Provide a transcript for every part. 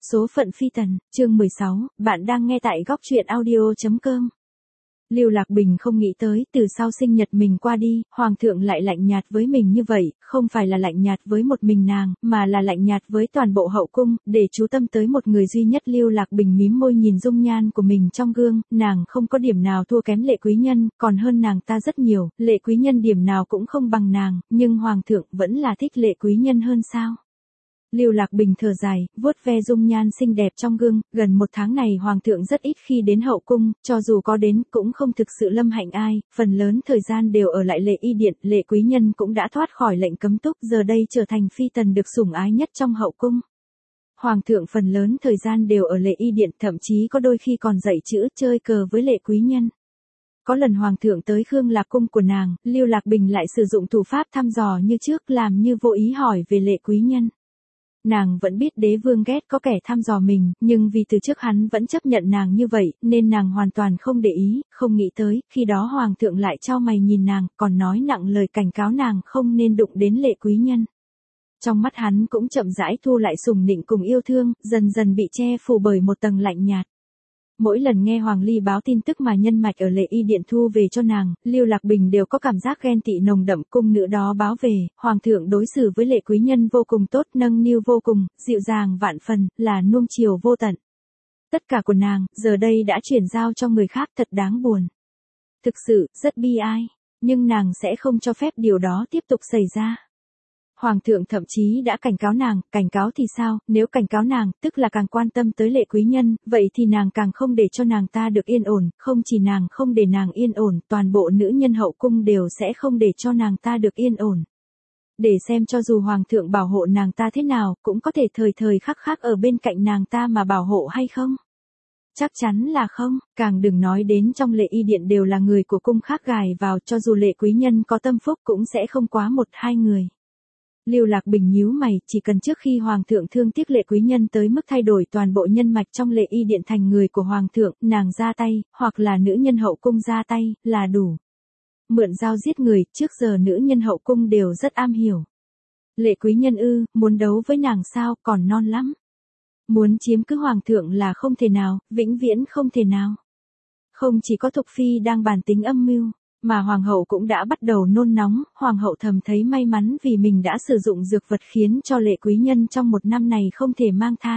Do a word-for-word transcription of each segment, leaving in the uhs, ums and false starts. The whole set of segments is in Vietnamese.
Số phận phi tần, chương mười sáu, bạn đang nghe tại góc truyện audio chấm com. Lưu Lạc Bình không nghĩ tới, từ sau sinh nhật mình qua đi, Hoàng thượng lại lạnh nhạt với mình như vậy, không phải là lạnh nhạt với một mình nàng, mà là lạnh nhạt với toàn bộ hậu cung, để chú tâm tới một người duy nhất. Lưu Lạc Bình mím môi nhìn dung nhan của mình trong gương, nàng không có điểm nào thua kém Lệ Quý Nhân, còn hơn nàng ta rất nhiều, Lệ Quý Nhân điểm nào cũng không bằng nàng, nhưng Hoàng thượng vẫn là thích Lệ Quý Nhân hơn sao? Lưu Lạc Bình thở dài, vuốt ve dung nhan xinh đẹp trong gương, gần một tháng này Hoàng thượng rất ít khi đến hậu cung, cho dù có đến cũng không thực sự lâm hạnh ai, phần lớn thời gian đều ở lại Lệ Y Điện. Lệ Quý Nhân cũng đã thoát khỏi lệnh cấm túc, giờ đây trở thành phi tần được sủng ái nhất trong hậu cung. Hoàng thượng phần lớn thời gian đều ở Lệ Y Điện, thậm chí có đôi khi còn dạy chữ chơi cờ với Lệ Quý Nhân. Có lần Hoàng thượng tới Khương Lạc cung của nàng, Lưu Lạc Bình lại sử dụng thủ pháp thăm dò như trước, làm như vô ý hỏi về Lệ Quý Nhân. Nàng vẫn biết đế vương ghét có kẻ thăm dò mình, nhưng vì từ trước hắn vẫn chấp nhận nàng như vậy, nên nàng hoàn toàn không để ý, không nghĩ tới, khi đó Hoàng thượng lại chau mày nhìn nàng, còn nói nặng lời cảnh cáo nàng không nên đụng đến Lệ Quý Nhân. Trong mắt hắn cũng chậm rãi thu lại sủng nịnh cùng yêu thương, dần dần bị che phủ bởi một tầng lạnh nhạt. Mỗi lần nghe Hoàng Ly báo tin tức mà nhân mạch ở Lệ Y Điện thu về cho nàng, Lưu Lạc Bình đều có cảm giác ghen tị nồng đậm. Cung nữ đó báo về, Hoàng thượng đối xử với Lệ Quý Nhân vô cùng tốt, nâng niu vô cùng, dịu dàng vạn phần, là nuông chiều vô tận. Tất cả của nàng, giờ đây đã chuyển giao cho người khác, thật đáng buồn. Thực sự, rất bi ai, nhưng nàng sẽ không cho phép điều đó tiếp tục xảy ra. Hoàng thượng thậm chí đã cảnh cáo nàng, cảnh cáo thì sao, nếu cảnh cáo nàng, tức là càng quan tâm tới Lệ Quý Nhân, vậy thì nàng càng không để cho nàng ta được yên ổn, không chỉ nàng không để nàng yên ổn, toàn bộ nữ nhân hậu cung đều sẽ không để cho nàng ta được yên ổn. Để xem cho dù Hoàng thượng bảo hộ nàng ta thế nào, cũng có thể thời thời khắc khắc ở bên cạnh nàng ta mà bảo hộ hay không? Chắc chắn là không, càng đừng nói đến trong Lệ Y Điện đều là người của cung khác gài vào, cho dù Lệ Quý Nhân có tâm phúc cũng sẽ không quá một hai người. Lưu Lạc Bình nhíu mày, chỉ cần trước khi Hoàng thượng thương tiếc Lệ Quý Nhân tới mức thay đổi toàn bộ nhân mạch trong Lệ Y Điện thành người của Hoàng thượng, nàng ra tay, hoặc là nữ nhân hậu cung ra tay, là đủ. Mượn dao giết người, trước giờ nữ nhân hậu cung đều rất am hiểu. Lệ Quý Nhân ư, muốn đấu với nàng sao, còn non lắm. Muốn chiếm cứ Hoàng thượng là không thể nào, vĩnh viễn không thể nào. Không chỉ có Thục Phi đang bàn tính âm mưu, mà Hoàng hậu cũng đã bắt đầu nôn nóng. Hoàng hậu thầm thấy may mắn vì mình đã sử dụng dược vật khiến cho Lệ Quý Nhân trong một năm này không thể mang thai.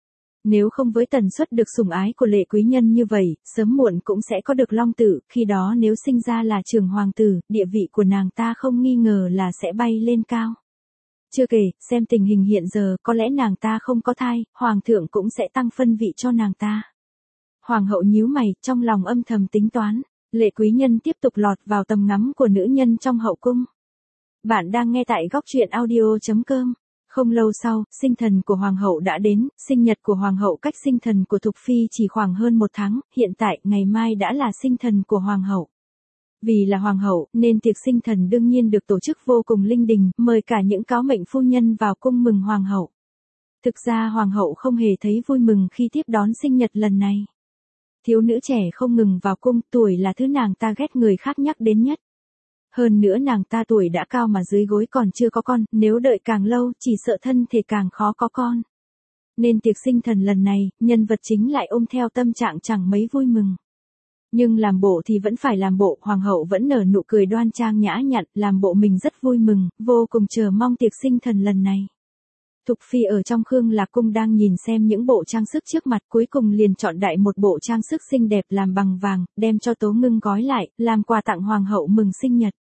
Nếu không với tần suất được sủng ái của Lệ Quý Nhân như vậy, sớm muộn cũng sẽ có được long tử, khi đó nếu sinh ra là trưởng hoàng tử, địa vị của nàng ta không nghi ngờ là sẽ bay lên cao. Chưa kể, xem tình hình hiện giờ, có lẽ nàng ta không có thai, Hoàng thượng cũng sẽ tăng phân vị cho nàng ta. Hoàng hậu nhíu mày, trong lòng âm thầm tính toán. Lệ Quý Nhân tiếp tục lọt vào tầm ngắm của nữ nhân trong hậu cung. Bạn đang nghe tại góc truyện audio chấm com. Không lâu sau, sinh thần của Hoàng hậu đã đến, sinh nhật của Hoàng hậu cách sinh thần của Thục Phi chỉ khoảng hơn một tháng, hiện tại, ngày mai đã là sinh thần của Hoàng hậu. Vì là Hoàng hậu, nên tiệc sinh thần đương nhiên được tổ chức vô cùng linh đình, mời cả những cáo mệnh phu nhân vào cung mừng Hoàng hậu. Thực ra Hoàng hậu không hề thấy vui mừng khi tiếp đón sinh nhật lần này. Thiếu nữ trẻ không ngừng vào cung, tuổi là thứ nàng ta ghét người khác nhắc đến nhất. Hơn nữa nàng ta tuổi đã cao mà dưới gối còn chưa có con, nếu đợi càng lâu chỉ sợ thân thể càng khó có con. Nên tiệc sinh thần lần này, nhân vật chính lại ôm theo tâm trạng chẳng mấy vui mừng. Nhưng làm bộ thì vẫn phải làm bộ, Hoàng hậu vẫn nở nụ cười đoan trang nhã nhặn, làm bộ mình rất vui mừng, vô cùng chờ mong tiệc sinh thần lần này. Thục Phi ở trong Khương Lạc cung đang nhìn xem những bộ trang sức trước mặt, cuối cùng liền chọn đại một bộ trang sức xinh đẹp làm bằng vàng, đem cho Tố Ngưng gói lại, làm quà tặng Hoàng hậu mừng sinh nhật.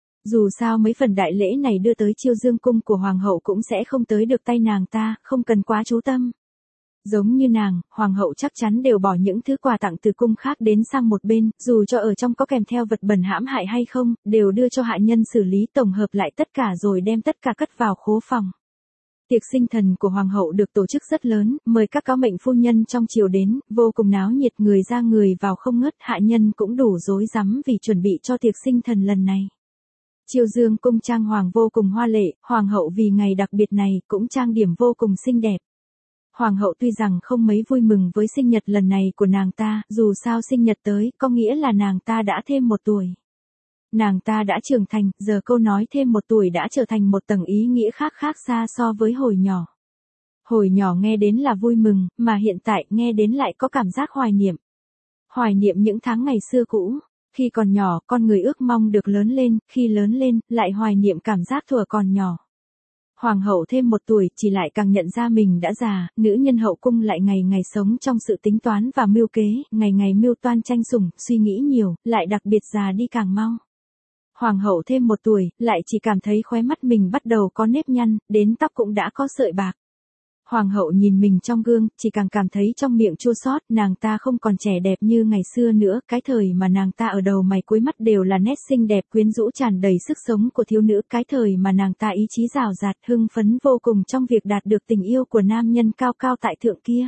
Dù sao mấy phần đại lễ này đưa tới Chiêu Dương cung của Hoàng hậu cũng sẽ không tới được tay nàng ta, không cần quá chú tâm. Giống như nàng, Hoàng hậu chắc chắn đều bỏ những thứ quà tặng từ cung khác đến sang một bên, dù cho ở trong có kèm theo vật bẩn hãm hại hay không, đều đưa cho hạ nhân xử lý, tổng hợp lại tất cả rồi đem tất cả cất vào khố phòng. Tiệc sinh thần của Hoàng hậu được tổ chức rất lớn, mời các cáo mệnh phu nhân trong triều đến, vô cùng náo nhiệt, người ra người vào không ngớt, hạ nhân cũng đủ rối rắm vì chuẩn bị cho tiệc sinh thần lần này. Chiêu Dương cung trang hoàng vô cùng hoa lệ, Hoàng hậu vì ngày đặc biệt này cũng trang điểm vô cùng xinh đẹp. Hoàng hậu tuy rằng không mấy vui mừng với sinh nhật lần này của nàng ta, dù sao sinh nhật tới, có nghĩa là nàng ta đã thêm một tuổi. Nàng ta đã trưởng thành, giờ câu nói thêm một tuổi đã trở thành một tầng ý nghĩa khác khác xa so với hồi nhỏ. Hồi nhỏ nghe đến là vui mừng, mà hiện tại nghe đến lại có cảm giác hoài niệm. Hoài niệm những tháng ngày xưa cũ. Khi còn nhỏ, con người ước mong được lớn lên, khi lớn lên, lại hoài niệm cảm giác thuở còn nhỏ. Hoàng hậu thêm một tuổi, chỉ lại càng nhận ra mình đã già, nữ nhân hậu cung lại ngày ngày sống trong sự tính toán và mưu kế, ngày ngày mưu toan tranh sủng, suy nghĩ nhiều, lại đặc biệt già đi càng mau. Hoàng hậu thêm một tuổi, lại chỉ cảm thấy khóe mắt mình bắt đầu có nếp nhăn, đến tóc cũng đã có sợi bạc. Hoàng hậu nhìn mình trong gương, chỉ càng cảm thấy trong miệng chua xót, nàng ta không còn trẻ đẹp như ngày xưa nữa, cái thời mà nàng ta ở đầu mày cuối mắt đều là nét xinh đẹp quyến rũ tràn đầy sức sống của thiếu nữ, cái thời mà nàng ta ý chí rào rạt, hưng phấn vô cùng trong việc đạt được tình yêu của nam nhân cao cao tại thượng kia.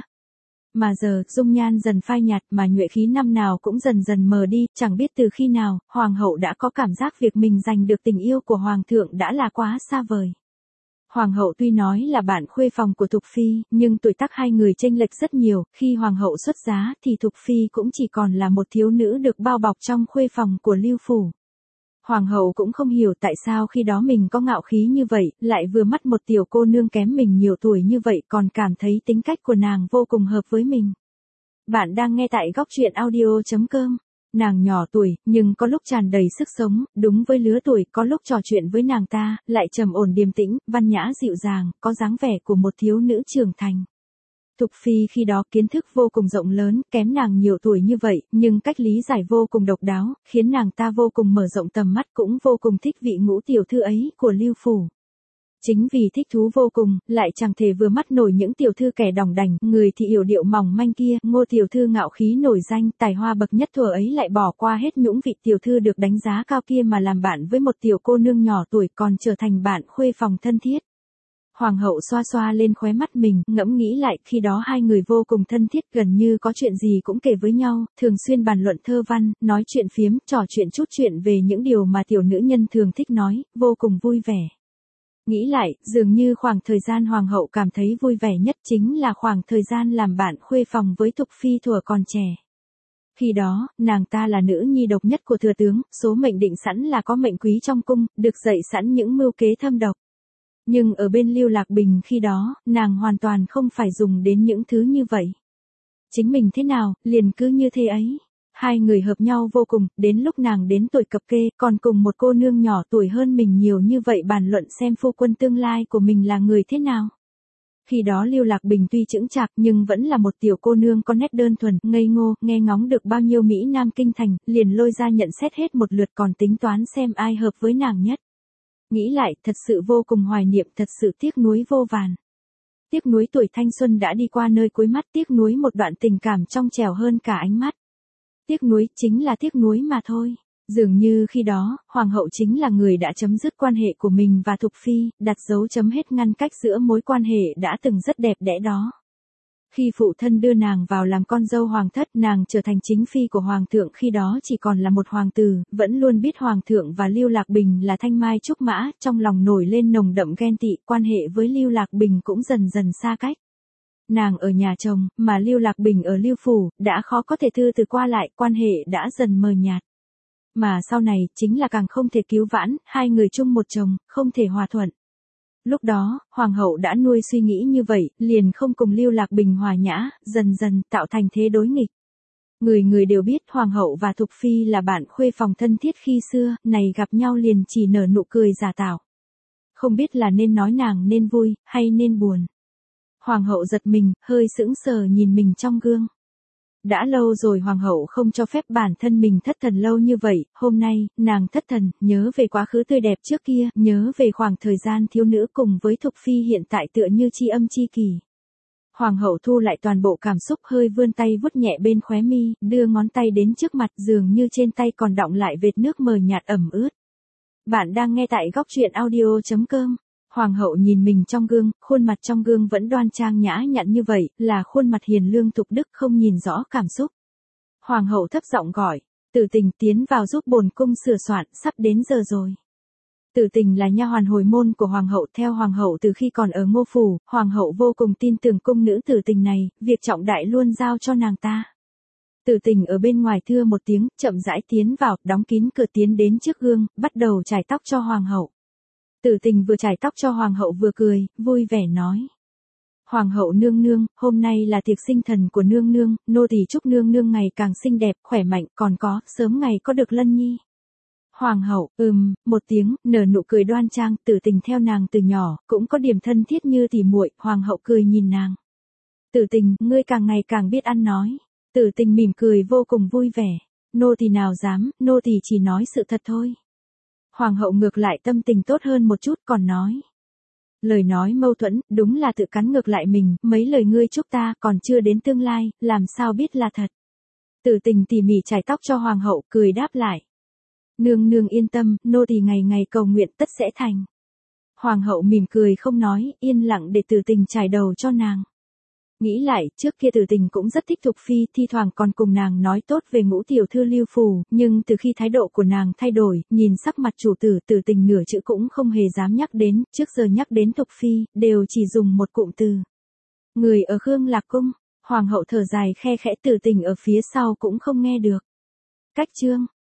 Mà giờ, dung nhan dần phai nhạt mà nhuệ khí năm nào cũng dần dần mờ đi, chẳng biết từ khi nào, hoàng hậu đã có cảm giác việc mình giành được tình yêu của hoàng thượng đã là quá xa vời. Hoàng hậu tuy nói là bạn khuê phòng của Thục Phi, nhưng tuổi tác hai người chênh lệch rất nhiều, khi hoàng hậu xuất giá thì Thục Phi cũng chỉ còn là một thiếu nữ được bao bọc trong khuê phòng của Lưu Phủ. Hoàng hậu cũng không hiểu tại sao khi đó mình có ngạo khí như vậy, lại vừa mắt một tiểu cô nương kém mình nhiều tuổi như vậy còn cảm thấy tính cách của nàng vô cùng hợp với mình. Bạn đang nghe tại góc truyện audio chấm com. Nàng nhỏ tuổi, nhưng có lúc tràn đầy sức sống, đúng với lứa tuổi, có lúc trò chuyện với nàng ta, lại trầm ổn điềm tĩnh, văn nhã dịu dàng, có dáng vẻ của một thiếu nữ trưởng thành. Thục Phi khi đó kiến thức vô cùng rộng lớn, kém nàng nhiều tuổi như vậy, nhưng cách lý giải vô cùng độc đáo, khiến nàng ta vô cùng mở rộng tầm mắt, cũng vô cùng thích vị ngũ tiểu thư ấy của Lưu Phủ. Chính vì thích thú vô cùng, lại chẳng thể vừa mắt nổi những tiểu thư kẻ đỏng đảnh, người thì yểu điệu mỏng manh kia, Ngô tiểu thư ngạo khí nổi danh, tài hoa bậc nhất thuở ấy lại bỏ qua hết nhũng vị tiểu thư được đánh giá cao kia mà làm bạn với một tiểu cô nương nhỏ tuổi, còn trở thành bạn khuê phòng thân thiết. Hoàng hậu xoa xoa lên khóe mắt mình, ngẫm nghĩ lại, khi đó hai người vô cùng thân thiết, gần như có chuyện gì cũng kể với nhau, thường xuyên bàn luận thơ văn, nói chuyện phiếm, trò chuyện chút chuyện về những điều mà tiểu nữ nhân thường thích nói, vô cùng vui vẻ. Nghĩ lại, dường như khoảng thời gian hoàng hậu cảm thấy vui vẻ nhất chính là khoảng thời gian làm bạn khuê phòng với Thục Phi thuở còn trẻ. Khi đó, nàng ta là nữ nhi độc nhất của thừa tướng, số mệnh định sẵn là có mệnh quý trong cung, được dạy sẵn những mưu kế thâm độc. Nhưng ở bên Lưu Lạc Bình khi đó, nàng hoàn toàn không phải dùng đến những thứ như vậy. Chính mình thế nào, liền cứ như thế ấy. Hai người hợp nhau vô cùng, đến lúc nàng đến tuổi cập kê, còn cùng một cô nương nhỏ tuổi hơn mình nhiều như vậy bàn luận xem phu quân tương lai của mình là người thế nào. Khi đó Lưu Lạc Bình tuy chững chạc nhưng vẫn là một tiểu cô nương có nét đơn thuần, ngây ngô, nghe ngóng được bao nhiêu Mỹ Nam kinh thành, liền lôi ra nhận xét hết một lượt còn tính toán xem ai hợp với nàng nhất. Nghĩ lại, thật sự vô cùng hoài niệm, thật sự tiếc nuối vô vàn. Tiếc nuối tuổi thanh xuân đã đi qua nơi cuối mắt, tiếc nuối một đoạn tình cảm trong trẻo hơn cả ánh mắt. Tiếc nuối, chính là tiếc nuối mà thôi. Dường như khi đó, hoàng hậu chính là người đã chấm dứt quan hệ của mình và Thục Phi, đặt dấu chấm hết ngăn cách giữa mối quan hệ đã từng rất đẹp đẽ đó. Khi phụ thân đưa nàng vào làm con dâu hoàng thất, nàng trở thành chính phi của hoàng thượng, khi đó chỉ còn là một hoàng tử, vẫn luôn biết hoàng thượng và Lưu Lạc Bình là thanh mai trúc mã, trong lòng nổi lên nồng đậm ghen tị, quan hệ với Lưu Lạc Bình cũng dần dần xa cách. Nàng ở nhà chồng, mà Lưu Lạc Bình ở Lưu Phủ, đã khó có thể thư từ qua lại, quan hệ đã dần mờ nhạt. Mà sau này, chính là càng không thể cứu vãn, hai người chung một chồng, không thể hòa thuận. Lúc đó, hoàng hậu đã nuôi suy nghĩ như vậy, liền không cùng Lưu Lạc Bình hòa nhã, dần dần tạo thành thế đối nghịch. Người người đều biết hoàng hậu và Thục Phi là bạn khuê phòng thân thiết khi xưa, này gặp nhau liền chỉ nở nụ cười giả tạo. Không biết là nên nói nàng nên vui, hay nên buồn. Hoàng hậu giật mình, hơi sững sờ nhìn mình trong gương. Đã lâu rồi hoàng hậu không cho phép bản thân mình thất thần lâu như vậy, hôm nay, nàng thất thần, nhớ về quá khứ tươi đẹp trước kia, nhớ về khoảng thời gian thiếu nữ cùng với Thục Phi hiện tại tựa như tri âm tri kỷ. Hoàng hậu thu lại toàn bộ cảm xúc, hơi vươn tay vuốt nhẹ bên khóe mi, đưa ngón tay đến trước mặt, dường như trên tay còn đọng lại vệt nước mờ nhạt ẩm ướt. Bạn đang nghe tại góc truyện audio chấm com. Hoàng hậu nhìn mình trong gương, khuôn mặt trong gương vẫn đoan trang nhã nhặn như vậy, là khuôn mặt hiền lương thục đức, không nhìn rõ cảm xúc. Hoàng hậu thấp giọng gọi, Tử Tình tiến vào giúp bổn cung sửa soạn, sắp đến giờ rồi. Tử Tình là nha hoàn hồi môn của hoàng hậu, theo hoàng hậu từ khi còn ở Ngô Phủ, hoàng hậu vô cùng tin tưởng cung nữ Tử Tình này, việc trọng đại luôn giao cho nàng ta. Tử Tình ở bên ngoài thưa một tiếng, chậm rãi tiến vào, đóng kín cửa tiến đến trước gương, bắt đầu chải tóc cho hoàng hậu. Tử Tình vừa chải tóc cho hoàng hậu vừa cười, vui vẻ nói. Hoàng hậu nương nương, hôm nay là tiệc sinh thần của nương nương, nô tỳ chúc nương nương ngày càng xinh đẹp, khỏe mạnh, còn có, sớm ngày có được lân nhi. Hoàng hậu, ừm, một tiếng, nở nụ cười đoan trang, Tử Tình theo nàng từ nhỏ, cũng có điểm thân thiết như tỉ muội. Hoàng hậu cười nhìn nàng. Tử Tình, ngươi càng ngày càng biết ăn nói. Tử Tình mỉm cười vô cùng vui vẻ. Nô tỳ nào dám, nô tỳ chỉ nói sự thật thôi. Hoàng hậu ngược lại tâm tình tốt hơn một chút, còn nói. Lời nói mâu thuẫn, đúng là tự cắn ngược lại mình, mấy lời ngươi chúc ta, còn chưa đến tương lai, làm sao biết là thật. Tử Tình tỉ mỉ chải tóc cho hoàng hậu, cười đáp lại. Nương nương yên tâm, nô tỳ ngày ngày cầu nguyện tất sẽ thành. Hoàng hậu mỉm cười không nói, yên lặng để Tử Tình chải đầu cho nàng. Nghĩ lại, trước kia Tử Tình cũng rất thích Thục Phi, thi thoảng còn cùng nàng nói tốt về ngũ tiểu thư Lưu Phù, nhưng từ khi thái độ của nàng thay đổi, nhìn sắc mặt chủ tử, Tử Tình nửa chữ cũng không hề dám nhắc đến, trước giờ nhắc đến Thục Phi, đều chỉ dùng một cụm từ. Người ở Khương Lạc Cung, hoàng hậu thở dài khe khẽ, Tử Tình ở phía sau cũng không nghe được. Cách chương